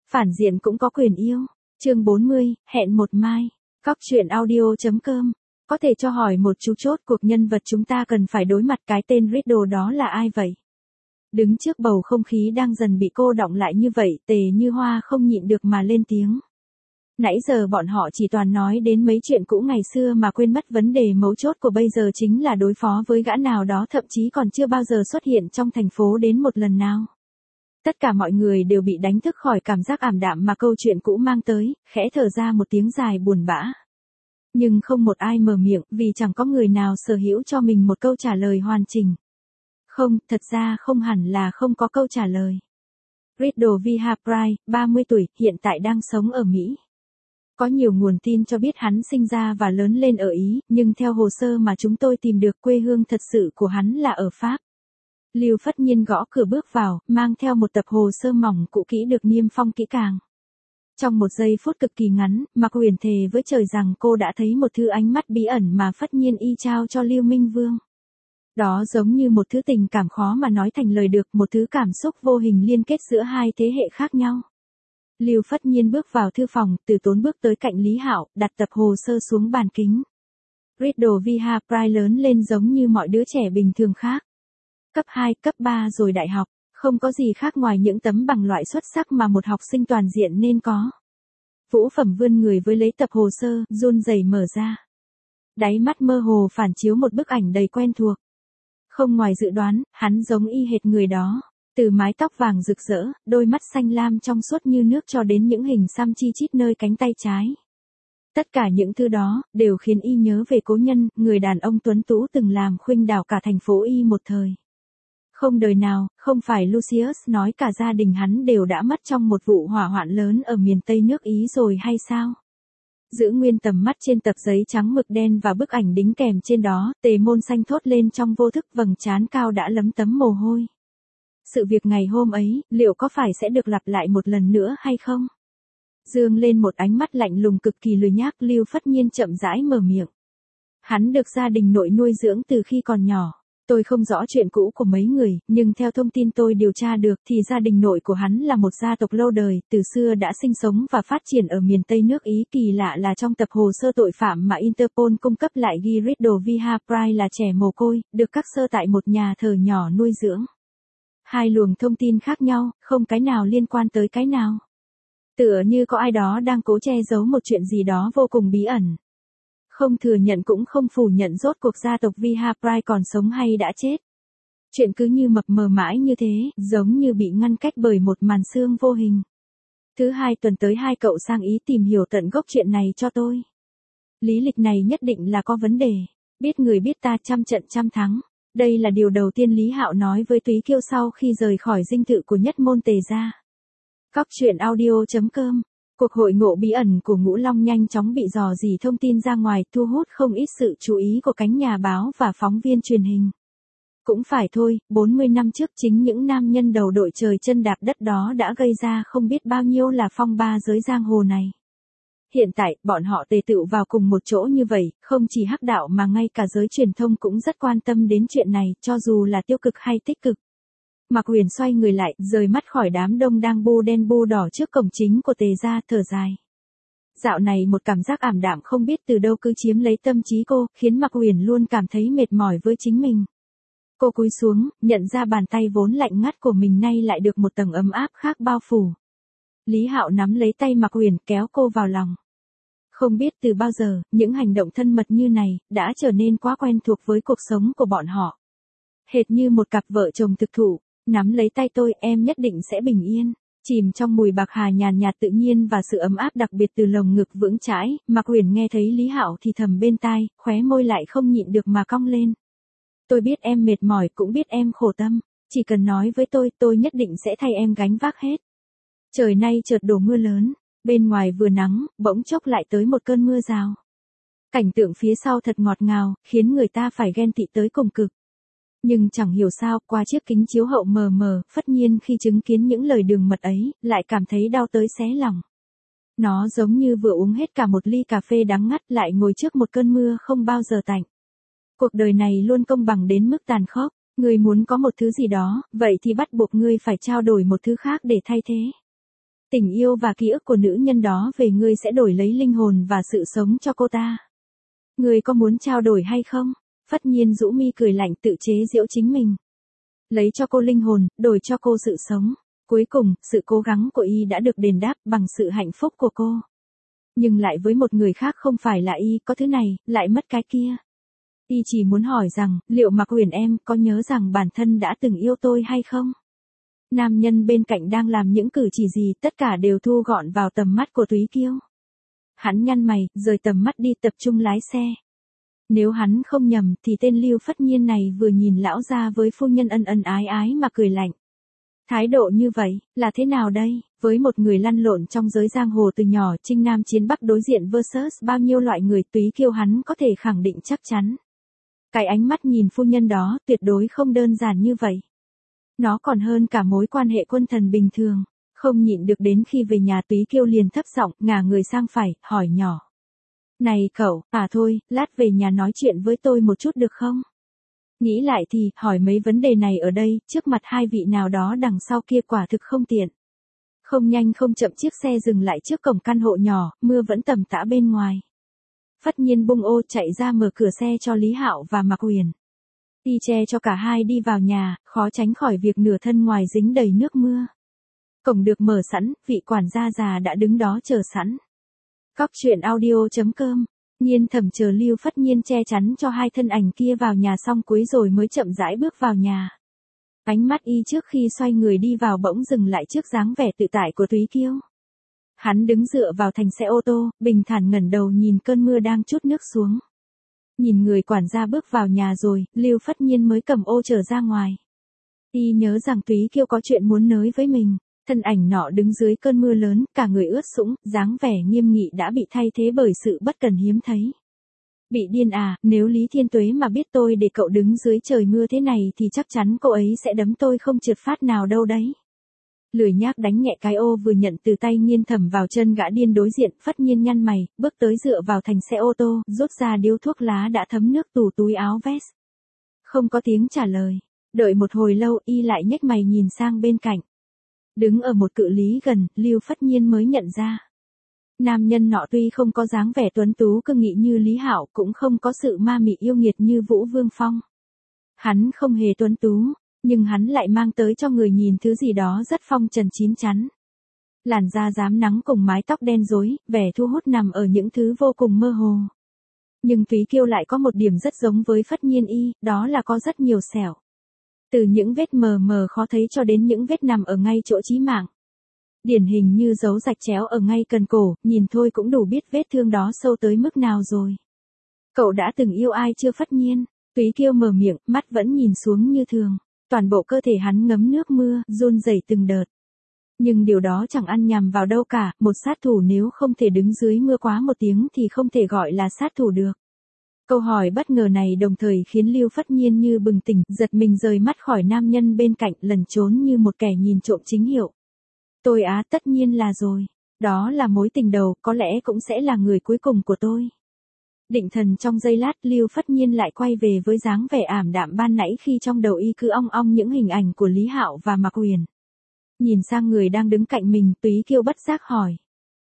Phản diện cũng có quyền yêu. Chương 40, hẹn một mai. Cóc truyện audio.com. Có thể cho hỏi một chú chốt cuộc nhân vật chúng ta cần phải đối mặt cái tên Riddle đó là ai vậy? Đứng trước bầu không khí đang dần bị cô đọng lại như vậy, Tề Như Hoa không nhịn được mà lên tiếng. Nãy giờ bọn họ chỉ toàn nói đến mấy chuyện cũ ngày xưa mà quên mất vấn đề mấu chốt của bây giờ chính là đối phó với gã nào đó thậm chí còn chưa bao giờ xuất hiện trong thành phố đến một lần nào. Tất cả mọi người đều bị đánh thức khỏi cảm giác ảm đạm mà câu chuyện cũ mang tới, khẽ thở ra một tiếng dài buồn bã. Nhưng không một ai mở miệng vì chẳng có người nào sở hữu cho mình một câu trả lời hoàn chỉnh. Không, thật ra không hẳn là không có câu trả lời. Riddle Vihar Pride, 30 tuổi, hiện tại đang sống ở Mỹ. Có nhiều nguồn tin cho biết hắn sinh ra và lớn lên ở Ý, nhưng theo hồ sơ mà chúng tôi tìm được quê hương thật sự của hắn là ở Pháp. Lưu Phất Nhiên gõ cửa bước vào, mang theo một tập hồ sơ mỏng cũ kỹ được niêm phong kỹ càng. Trong một giây phút cực kỳ ngắn, Mạc Huyền thề với trời rằng cô đã thấy một thứ ánh mắt bí ẩn mà Phất Nhiên y trao cho Lưu Minh Vương. Đó giống như một thứ tình cảm khó mà nói thành lời được, một thứ cảm xúc vô hình liên kết giữa hai thế hệ khác nhau. Lưu Phất Nhiên bước vào thư phòng, từ tốn bước tới cạnh Lý Hạo, đặt tập hồ sơ xuống bàn kính. Riddle Vihar Pride lớn lên giống như mọi đứa trẻ bình thường khác. Cấp 2, cấp 3 rồi đại học, không có gì khác ngoài những tấm bằng loại xuất sắc mà một học sinh toàn diện nên có. Vũ Phẩm vươn người với lấy tập hồ sơ, run rẩy mở ra. Đáy mắt mơ hồ phản chiếu một bức ảnh đầy quen thuộc. Không ngoài dự đoán, hắn giống y hệt người đó. Từ mái tóc vàng rực rỡ, đôi mắt xanh lam trong suốt như nước cho đến những hình xăm chi chít nơi cánh tay trái. Tất cả những thứ đó, đều khiến y nhớ về cố nhân, người đàn ông tuấn tú từng làm khuynh đảo cả thành phố y một thời. Không đời nào, không phải Lucius nói cả gia đình hắn đều đã mất trong một vụ hỏa hoạn lớn ở miền Tây nước Ý rồi hay sao? Giữ nguyên tầm mắt trên tập giấy trắng mực đen và bức ảnh đính kèm trên đó, Tề Môn Xanh thốt lên trong vô thức, vầng trán cao đã lấm tấm mồ hôi. Sự việc ngày hôm ấy, liệu có phải sẽ được lặp lại một lần nữa hay không? Dương lên một ánh mắt lạnh lùng cực kỳ lười nhác, Lưu Phất Nhiên chậm rãi mở miệng. Hắn được gia đình nội nuôi dưỡng từ khi còn nhỏ. Tôi không rõ chuyện cũ của mấy người, nhưng theo thông tin tôi điều tra được thì gia đình nội của hắn là một gia tộc lâu đời, từ xưa đã sinh sống và phát triển ở miền Tây nước Ý. Kỳ lạ là trong tập hồ sơ tội phạm mà Interpol cung cấp lại ghi Riddle Vihar Pride là trẻ mồ côi, được các sơ tại một nhà thờ nhỏ nuôi dưỡng. Hai luồng thông tin khác nhau, không cái nào liên quan tới cái nào. Tựa như có ai đó đang cố che giấu một chuyện gì đó vô cùng bí ẩn. Không thừa nhận cũng không phủ nhận rốt cuộc gia tộc Vihar Pride còn sống hay đã chết. Chuyện cứ như mập mờ mãi như thế, giống như bị ngăn cách bởi một màn sương vô hình. Thứ hai tuần tới hai cậu sang Ý tìm hiểu tận gốc chuyện này cho tôi. Lý lịch này nhất định là có vấn đề. Biết người biết ta, trăm trận trăm thắng. Đây là điều đầu tiên Lý Hạo nói với Túy Kiêu sau khi rời khỏi dinh thự của Nhất Môn Tề gia. Cóc truyện audio.com. Cuộc hội ngộ bí ẩn của Ngũ Long nhanh chóng bị rò rỉ thông tin ra ngoài, thu hút không ít sự chú ý của cánh nhà báo và phóng viên truyền hình. Cũng phải thôi, 40 năm trước chính những nam nhân đầu đội trời chân đạp đất đó đã gây ra không biết bao nhiêu là phong ba giới giang hồ này. Hiện tại, bọn họ tề tựu vào cùng một chỗ như vậy, không chỉ hắc đạo mà ngay cả giới truyền thông cũng rất quan tâm đến chuyện này, cho dù là tiêu cực hay tích cực. Mạc Huyền xoay người lại, rời mắt khỏi đám đông đang bu đen bu đỏ trước cổng chính của Tề gia, thở dài. Dạo này một cảm giác ảm đạm không biết từ đâu cứ chiếm lấy tâm trí cô, khiến Mạc Huyền luôn cảm thấy mệt mỏi với chính mình. Cô cúi xuống, nhận ra bàn tay vốn lạnh ngắt của mình nay lại được một tầng ấm áp khác bao phủ. Lý Hạo nắm lấy tay Mạc Huyền, kéo cô vào lòng. Không biết từ bao giờ, những hành động thân mật như này, đã trở nên quá quen thuộc với cuộc sống của bọn họ. Hệt như một cặp vợ chồng thực thụ. Nắm lấy tay tôi, em nhất định sẽ bình yên. Chìm trong mùi bạc hà nhàn nhạt tự nhiên và sự ấm áp đặc biệt từ lồng ngực vững chãi, Mạc Huyền nghe thấy Lý Hạo thì thầm bên tai, khóe môi lại không nhịn được mà cong lên. Tôi biết em mệt mỏi, cũng biết em khổ tâm. Chỉ cần nói với tôi nhất định sẽ thay em gánh vác hết. Trời nay chợt đổ mưa lớn. Bên ngoài vừa nắng, bỗng chốc lại tới một cơn mưa rào. Cảnh tượng phía sau thật ngọt ngào, khiến người ta phải ghen tị tới cùng cực. Nhưng chẳng hiểu sao, qua chiếc kính chiếu hậu mờ mờ, Phất Nhiên khi chứng kiến những lời đường mật ấy, lại cảm thấy đau tới xé lòng. Nó giống như vừa uống hết cả một ly cà phê đắng ngắt lại ngồi trước một cơn mưa không bao giờ tạnh. Cuộc đời này luôn công bằng đến mức tàn khốc, ngươi muốn có một thứ gì đó, vậy thì bắt buộc ngươi phải trao đổi một thứ khác để thay thế. Tình yêu và ký ức của nữ nhân đó về ngươi sẽ đổi lấy linh hồn và sự sống cho cô ta. Ngươi có muốn trao đổi hay không? Phất Nhiên rũ mi cười lạnh tự chế giễu chính mình. Lấy cho cô linh hồn, đổi cho cô sự sống. Cuối cùng, sự cố gắng của y đã được đền đáp bằng sự hạnh phúc của cô. Nhưng lại với một người khác không phải là y có thứ này, lại mất cái kia. Y chỉ muốn hỏi rằng, liệu Mạc Huyền em có nhớ rằng bản thân đã từng yêu tôi hay không? Nam nhân bên cạnh đang làm những cử chỉ gì tất cả đều thu gọn vào tầm mắt của Túy Kiêu. Hắn nhăn mày, rời tầm mắt đi tập trung lái xe. Nếu hắn không nhầm thì tên Lưu Phất Nhiên này vừa nhìn lão gia với phu nhân ân ân ái ái mà cười lạnh. Thái độ như vậy, là thế nào đây? Với một người lăn lộn trong giới giang hồ từ nhỏ chinh nam chiến bắc đối diện versus bao nhiêu loại người Túy Kiêu hắn có thể khẳng định chắc chắn. Cái ánh mắt nhìn phu nhân đó tuyệt đối không đơn giản như vậy. Nó còn hơn cả mối quan hệ quân thần bình thường. Không nhịn được đến khi về nhà Túy Kiêu liền thấp giọng ngả người sang phải, hỏi nhỏ. Này cậu, thôi, lát về nhà nói chuyện với tôi một chút được không? Nghĩ lại thì, hỏi mấy vấn đề này ở đây, trước mặt hai vị nào đó đằng sau kia quả thực không tiện. Không nhanh không chậm chiếc xe dừng lại trước cổng căn hộ nhỏ, mưa vẫn tầm tã bên ngoài. Phất Nhiên bung ô chạy ra mở cửa xe cho Lý Hạo và Mạc Huyền. Y che cho cả hai đi vào nhà, khó tránh khỏi việc nửa thân ngoài dính đầy nước mưa. Cổng được mở sẵn, vị quản gia già đã đứng đó chờ sẵn. Cóc truyện audio.com, Nhiên Thẩm chờ Lưu Phất Nhiên che chắn cho hai thân ảnh kia vào nhà xong cuối rồi mới chậm rãi bước vào nhà. Ánh mắt y trước khi xoay người đi vào bỗng dừng lại trước dáng vẻ tự tại của Túy Kiêu. Hắn đứng dựa vào thành xe ô tô, bình thản ngẩng đầu nhìn cơn mưa đang trút nước xuống. Nhìn người quản gia bước vào nhà rồi, Lưu Phất Nhiên mới cầm ô trở ra ngoài. Y nhớ rằng Túy Kiêu có chuyện muốn nói với mình. Thân ảnh nọ đứng dưới cơn mưa lớn, cả người ướt sũng, dáng vẻ nghiêm nghị đã bị thay thế bởi sự bất cần hiếm thấy. Bị điên à, nếu Lý Thiên Tuế mà biết tôi để cậu đứng dưới trời mưa thế này thì chắc chắn cô ấy sẽ đấm tôi không trượt phát nào đâu đấy. Lười nhác đánh nhẹ cái ô vừa nhận từ tay Nhiên Thẩm vào chân gã điên đối diện, Phất Nhiên nhăn mày, bước tới dựa vào thành xe ô tô, rút ra điếu thuốc lá đã thấm nước tù túi áo vest. Không có tiếng trả lời. Đợi một hồi lâu y lại nhếch mày nhìn sang bên cạnh. Đứng ở một cự lý gần, Lưu Phất Nhiên mới nhận ra. Nam nhân nọ tuy không có dáng vẻ tuấn tú cương nghị như Lý Hạo cũng không có sự ma mị yêu nghiệt như Vũ Vương Phong. Hắn không hề tuấn tú, nhưng hắn lại mang tới cho người nhìn thứ gì đó rất phong trần chín chắn. Làn da rám nắng cùng mái tóc đen rối, vẻ thu hút nằm ở những thứ vô cùng mơ hồ. Nhưng Túy Kiêu lại có một điểm rất giống với Phất Nhiên y, đó là có rất nhiều sẹo. Từ những vết mờ mờ khó thấy cho đến những vết nằm ở ngay chỗ chí mạng. Điển hình như dấu rạch chéo ở ngay cần cổ, nhìn thôi cũng đủ biết vết thương đó sâu tới mức nào rồi. Cậu đã từng yêu ai chưa Phất Nhiên? Túy Kiêu mở miệng, mắt vẫn nhìn xuống như thường. Toàn bộ cơ thể hắn ngấm nước mưa, run rẩy từng đợt. Nhưng điều đó chẳng ăn nhằm vào đâu cả, một sát thủ nếu không thể đứng dưới mưa quá một tiếng thì không thể gọi là sát thủ được. Câu hỏi bất ngờ này đồng thời khiến Lưu Phất Nhiên như bừng tỉnh, giật mình rời mắt khỏi nam nhân bên cạnh, lẩn trốn như một kẻ nhìn trộm chính hiệu. Tôi tất nhiên là rồi. Đó là mối tình đầu, có lẽ cũng sẽ là người cuối cùng của tôi. Định thần trong giây lát, Lưu Phất Nhiên lại quay về với dáng vẻ ảm đạm ban nãy khi trong đầu y cứ ong ong những hình ảnh của Lý Hạo và Mạc Huyền. Nhìn sang người đang đứng cạnh mình, Túy Kiêu bất giác hỏi.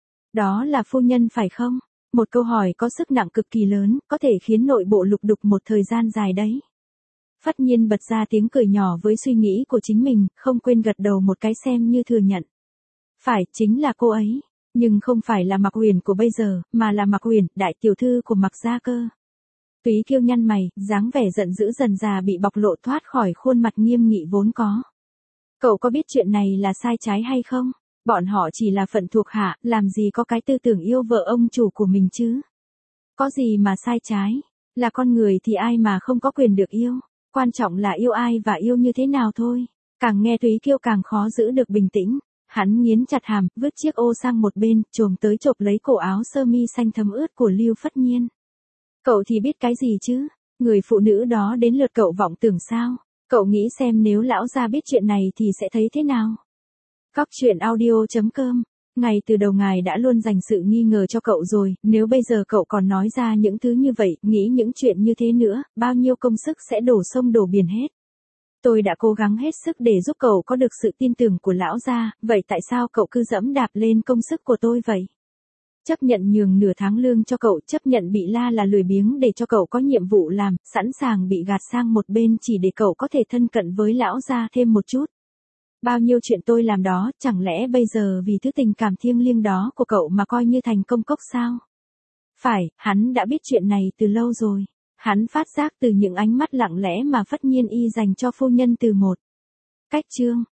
Đó là phu nhân phải không? Một câu hỏi có sức nặng cực kỳ lớn, có thể khiến nội bộ lục đục một thời gian dài đấy. Phất Nhiên bật ra tiếng cười nhỏ với suy nghĩ của chính mình, không quên gật đầu một cái xem như thừa nhận. Phải, chính là cô ấy. Nhưng không phải là Mạc Huyền của bây giờ, mà là Mạc Huyền, đại tiểu thư của Mạc gia cơ. Túy Kiêu nhăn mày, dáng vẻ giận dữ dần dà bị bộc lộ thoát khỏi khuôn mặt nghiêm nghị vốn có. Cậu có biết chuyện này là sai trái hay không? Bọn họ chỉ là phận thuộc hạ, làm gì có cái tư tưởng yêu vợ ông chủ của mình chứ? Có gì mà sai trái? Là con người thì ai mà không có quyền được yêu? Quan trọng là yêu ai và yêu như thế nào thôi. Càng nghe Túy Kiêu càng khó giữ được bình tĩnh. Hắn nghiến chặt hàm, vứt chiếc ô sang một bên, chồm tới chộp lấy cổ áo sơ mi xanh thấm ướt của Lưu Phất Nhiên. Cậu thì biết cái gì chứ? Người phụ nữ đó đến lượt cậu vọng tưởng sao? Cậu nghĩ xem nếu lão gia biết chuyện này thì sẽ thấy thế nào? Cóc truyện audio.com, ngay từ đầu ngài đã luôn dành sự nghi ngờ cho cậu rồi, nếu bây giờ cậu còn nói ra những thứ như vậy, nghĩ những chuyện như thế nữa, bao nhiêu công sức sẽ đổ sông đổ biển hết. Tôi đã cố gắng hết sức để giúp cậu có được sự tin tưởng của lão gia, vậy tại sao cậu cứ dẫm đạp lên công sức của tôi vậy? Chấp nhận nhường nửa tháng lương cho cậu, chấp nhận bị la là lười biếng để cho cậu có nhiệm vụ làm, sẵn sàng bị gạt sang một bên chỉ để cậu có thể thân cận với lão gia thêm một chút. Bao nhiêu chuyện tôi làm đó, chẳng lẽ bây giờ vì thứ tình cảm thiêng liêng đó của cậu mà coi như thành công cốc sao? Phải, hắn đã biết chuyện này từ lâu rồi. Hắn phát giác từ những ánh mắt lặng lẽ mà Phất Nhiên Y dành cho phu nhân từ một cách chương.